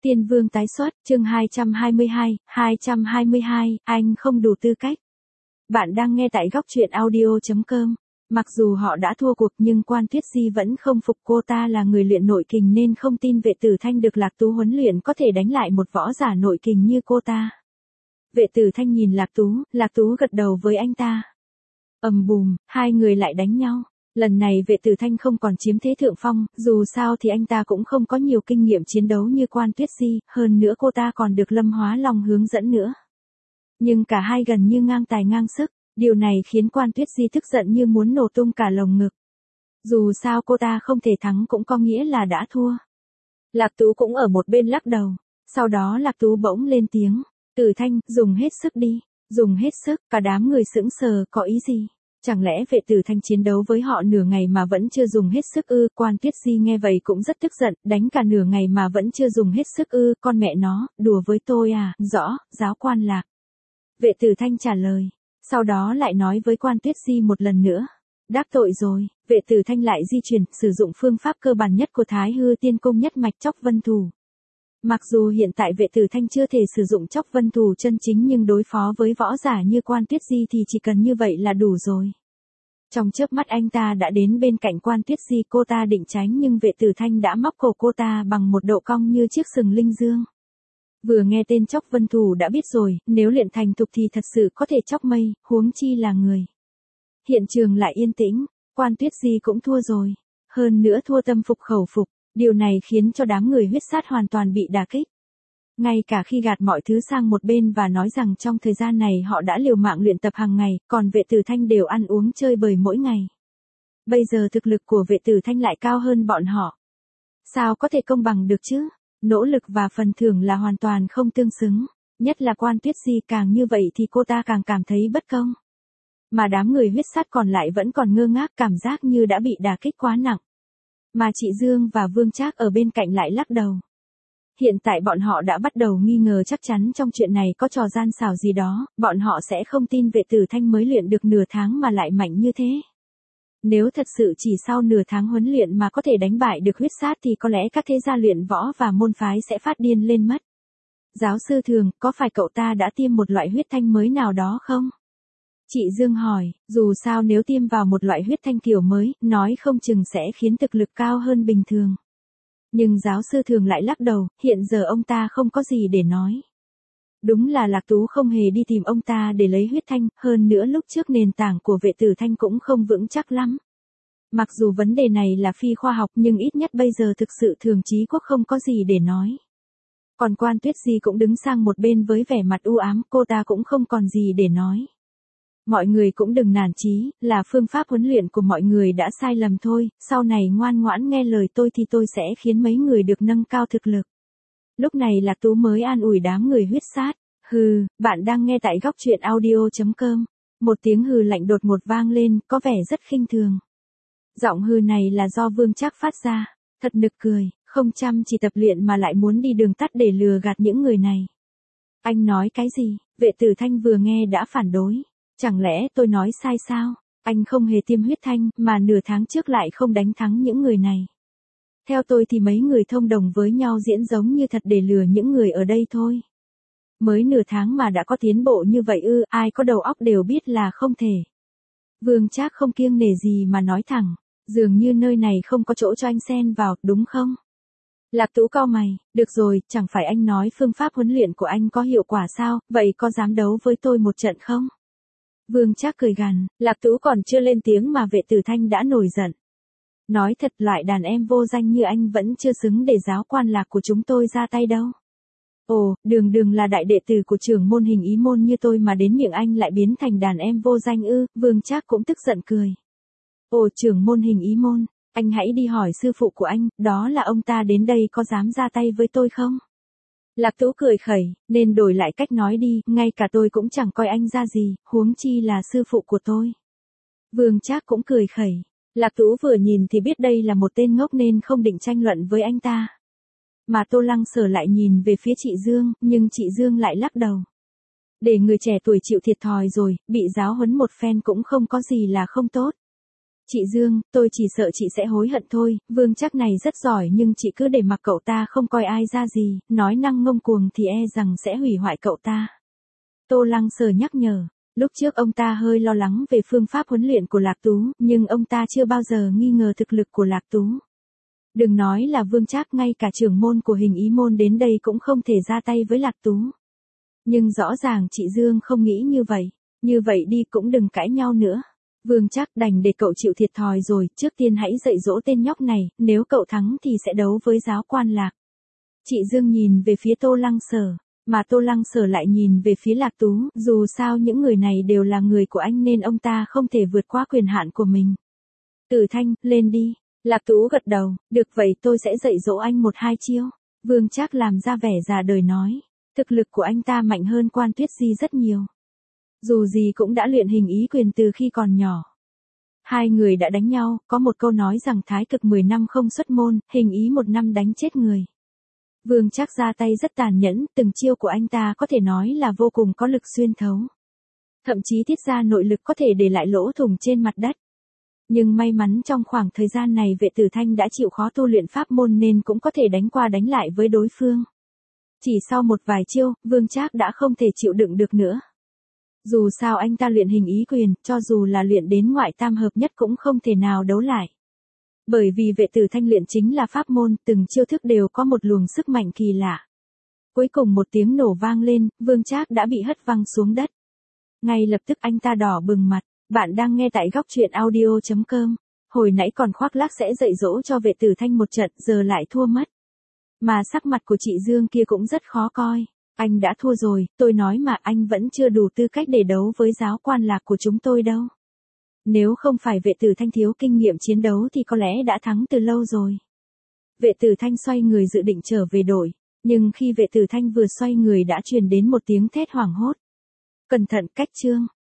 Tiên Vương tái xuất, chương 222, anh không đủ tư cách. Bạn đang nghe tại góc truyện audio.com. Mặc dù họ đã thua cuộc nhưng Quan Tuyết Di vẫn không phục, cô ta là người luyện nội kình nên không tin Vệ Tử Thanh được Lạc Tú huấn luyện có thể đánh lại một võ giả nội kình như cô ta. Vệ Tử Thanh nhìn Lạc Tú gật đầu với anh ta. Ầm bùm, hai người lại đánh nhau. Lần này Vệ Tử Thanh không còn chiếm thế thượng phong, dù sao thì anh ta cũng không có nhiều kinh nghiệm chiến đấu như Quan Tuyết Di, hơn nữa cô ta còn được Lâm Hóa Long hướng dẫn nữa. Nhưng cả hai gần như ngang tài ngang sức, điều này khiến Quan Tuyết Di tức giận như muốn nổ tung cả lồng ngực. Dù sao cô ta không thể thắng cũng có nghĩa là đã thua. Lạc Tú cũng ở một bên lắc đầu, sau đó Lạc Tú bỗng lên tiếng, Tử Thanh, dùng hết sức đi, dùng hết sức, cả đám người sững sờ, có ý gì? Chẳng lẽ Vệ Tử Thanh chiến đấu với họ nửa ngày mà vẫn chưa dùng hết sức ư? Quan Tuyết Di nghe vậy cũng rất tức giận, đánh cả nửa ngày mà vẫn chưa dùng hết sức ư? Con mẹ nó, đùa với tôi à? Rõ, giáo quan Lạc. Vệ Tử Thanh trả lời, sau đó lại nói với Quan Tuyết Di một lần nữa. Đắc tội rồi, Vệ Tử Thanh lại di chuyển, sử dụng phương pháp cơ bản nhất của Thái Hư Tiên Cung nhất mạch Chóc Vân Thủ. Mặc dù hiện tại Vệ Tử Thanh chưa thể sử dụng Chóc Vân Thủ chân chính nhưng đối phó với võ giả như Quan Tuyết Di thì chỉ cần như vậy là đủ rồi. Trong chớp mắt anh ta đã đến bên cạnh Quan Tuyết Di, cô ta định tránh nhưng Vệ Tử Thanh đã móc cổ cô ta bằng một độ cong như chiếc sừng linh dương. Vừa nghe tên Chóc Vân Thủ đã biết rồi, nếu luyện thành thục thì thật sự có thể chóc mây, huống chi là người. Hiện trường lại yên tĩnh, Quan Tuyết Di cũng thua rồi. Hơn nữa thua tâm phục khẩu phục, điều này khiến cho đám người huyết sát hoàn toàn bị đả kích. Ngay cả khi gạt mọi thứ sang một bên và nói rằng trong thời gian này họ đã liều mạng luyện tập hàng ngày, còn Vệ Tử Thanh đều ăn uống chơi bời mỗi ngày. Bây giờ thực lực của Vệ Tử Thanh lại cao hơn bọn họ. Sao có thể công bằng được chứ? Nỗ lực và phần thưởng là hoàn toàn không tương xứng. Nhất là Quan Tuyết Di càng như vậy thì cô ta càng cảm thấy bất công. Mà đám người huyết sát còn lại vẫn còn ngơ ngác, cảm giác như đã bị đả kích quá nặng. Mà chị Dương và Vương Trác ở bên cạnh lại lắc đầu. Hiện tại bọn họ đã bắt đầu nghi ngờ chắc chắn trong chuyện này có trò gian xảo gì đó, bọn họ sẽ không tin Vệ Tử Thanh mới luyện được nửa tháng mà lại mạnh như thế. Nếu thật sự chỉ sau nửa tháng huấn luyện mà có thể đánh bại được huyết sát thì có lẽ các thế gia luyện võ và môn phái sẽ phát điên lên mất. Giáo sư Thường, có phải cậu ta đã tiêm một loại huyết thanh mới nào đó không? Chị Dương hỏi, dù sao nếu tiêm vào một loại huyết thanh kiểu mới, nói không chừng sẽ khiến thực lực cao hơn bình thường. Nhưng giáo sư Thường lại lắc đầu, hiện giờ ông ta không có gì để nói. Đúng là Lạc Tú không hề đi tìm ông ta để lấy huyết thanh, hơn nữa lúc trước nền tảng của Vệ Tử Thanh cũng không vững chắc lắm. Mặc dù vấn đề này là phi khoa học nhưng ít nhất bây giờ thực sự Thường Chí Quốc không có gì để nói. Còn Quan Tuyết Di cũng đứng sang một bên với vẻ mặt u ám, cô ta cũng không còn gì để nói. Mọi người cũng đừng nản chí, là phương pháp huấn luyện của mọi người đã sai lầm thôi, sau này ngoan ngoãn nghe lời tôi thì tôi sẽ khiến mấy người được nâng cao thực lực. Lúc này Lạc Tú mới an ủi đám người huyết sát. Hừ, bạn đang nghe tại góc truyện audio.com. Một tiếng hừ lạnh đột ngột vang lên, có vẻ rất khinh thường. Giọng hừ này là do Vương Trác phát ra. Thật nực cười, không chăm chỉ tập luyện mà lại muốn đi đường tắt để lừa gạt những người này. Anh nói cái gì? Vệ Tử Thanh vừa nghe đã phản đối. Chẳng lẽ tôi nói sai sao? Anh không hề tiêm huyết thanh mà nửa tháng trước lại không đánh thắng những người này. Theo tôi thì mấy người thông đồng với nhau diễn giống như thật để lừa những người ở đây thôi. Mới nửa tháng mà đã có tiến bộ như vậy ư? Ai có đầu óc đều biết là không thể. Vương Trác không kiêng nể gì mà nói thẳng, dường như nơi này không có chỗ cho anh xen vào, đúng không? Lạc Tú cau mày, được rồi, chẳng phải anh nói phương pháp huấn luyện của anh có hiệu quả sao, vậy có dám đấu với tôi một trận không? Vương Trác cười gằn, Lạc Tú còn chưa lên tiếng mà Vệ Tử Thanh đã nổi giận. Nói thật, loại đàn em vô danh như anh vẫn chưa xứng để giáo quan Lạc của chúng tôi ra tay đâu. Ồ, đường là đại đệ tử của trưởng môn Hình Ý môn như tôi mà đến miệng anh lại biến thành đàn em vô danh ư? Vương Trác cũng tức giận cười. Ồ, trưởng môn Hình Ý môn, anh hãy đi hỏi sư phụ của anh, đó là ông ta đến đây có dám ra tay với tôi không? Lạc Tú cười khẩy, nên đổi lại cách nói đi, ngay cả tôi cũng chẳng coi anh ra gì, huống chi là sư phụ của tôi. Vương Trác cũng cười khẩy. Lạc Tú vừa nhìn thì biết đây là một tên ngốc nên không định tranh luận với anh ta. Mà Tô Lăng Sở lại nhìn về phía chị Dương, nhưng chị Dương lại lắc đầu. Để người trẻ tuổi chịu thiệt thòi rồi, bị giáo huấn một phen cũng không có gì là không tốt. Chị Dương, tôi chỉ sợ chị sẽ hối hận thôi, Vương Trác này rất giỏi nhưng chị cứ để mặc cậu ta không coi ai ra gì, nói năng ngông cuồng thì e rằng sẽ hủy hoại cậu ta. Tô Lăng Sở nhắc nhở, lúc trước ông ta hơi lo lắng về phương pháp huấn luyện của Lạc Tú, nhưng ông ta chưa bao giờ nghi ngờ thực lực của Lạc Tú. Đừng nói là Vương Trác, ngay cả trưởng môn của Hình Ý môn đến đây cũng không thể ra tay với Lạc Tú. Nhưng rõ ràng chị Dương không nghĩ như vậy đi cũng đừng cãi nhau nữa. Vương Trác, đành để cậu chịu thiệt thòi rồi, trước tiên hãy dạy dỗ tên nhóc này, nếu cậu thắng thì sẽ đấu với giáo quan Lạc. Chị Dương nhìn về phía Tô Lăng Sở, mà Tô Lăng Sở lại nhìn về phía Lạc Tú, dù sao những người này đều là người của anh nên ông ta không thể vượt qua quyền hạn của mình. Tử Thanh, lên đi. Lạc Tú gật đầu, được vậy tôi sẽ dạy dỗ anh 1-2 chiêu. Vương Trác làm ra vẻ già đời nói, thực lực của anh ta mạnh hơn Quan Tuyết Di rất nhiều. Dù gì cũng đã luyện hình ý quyền từ khi còn nhỏ. Hai người đã đánh nhau, có một câu nói rằng thái cực 10 năm không xuất môn, hình ý 1 năm đánh chết người. Vương Trác ra tay rất tàn nhẫn, từng chiêu của anh ta có thể nói là vô cùng có lực xuyên thấu. Thậm chí tiết ra nội lực có thể để lại lỗ thủng trên mặt đất. Nhưng may mắn trong khoảng thời gian này Vệ Tử Thanh đã chịu khó tu luyện pháp môn nên cũng có thể đánh qua đánh lại với đối phương. Chỉ sau một vài chiêu, Vương Trác đã không thể chịu đựng được nữa. Dù sao anh ta luyện hình ý quyền, cho dù là luyện đến ngoại tam hợp nhất cũng không thể nào đấu lại. Bởi vì Vệ Tử Thanh luyện chính là pháp môn, từng chiêu thức đều có một luồng sức mạnh kỳ lạ. Cuối cùng một tiếng nổ vang lên, Vương Trác đã bị hất văng xuống đất. Ngay lập tức anh ta đỏ bừng mặt. Bạn đang nghe tại góc truyện audio.com. Hồi nãy còn khoác lác sẽ dạy dỗ cho Vệ Tử Thanh một trận, giờ lại thua mất. Mà sắc mặt của chị Dương kia cũng rất khó coi. Anh đã thua rồi, tôi nói mà anh vẫn chưa đủ tư cách để đấu với giáo quan Lạc của chúng tôi đâu. Nếu không phải Vệ Tử Thanh thiếu kinh nghiệm chiến đấu thì có lẽ đã thắng từ lâu rồi. Vệ Tử Thanh xoay người dự định trở về đội, nhưng khi Vệ Tử Thanh vừa xoay người đã truyền đến một tiếng thét hoảng hốt. Cẩn thận, Cách Trương.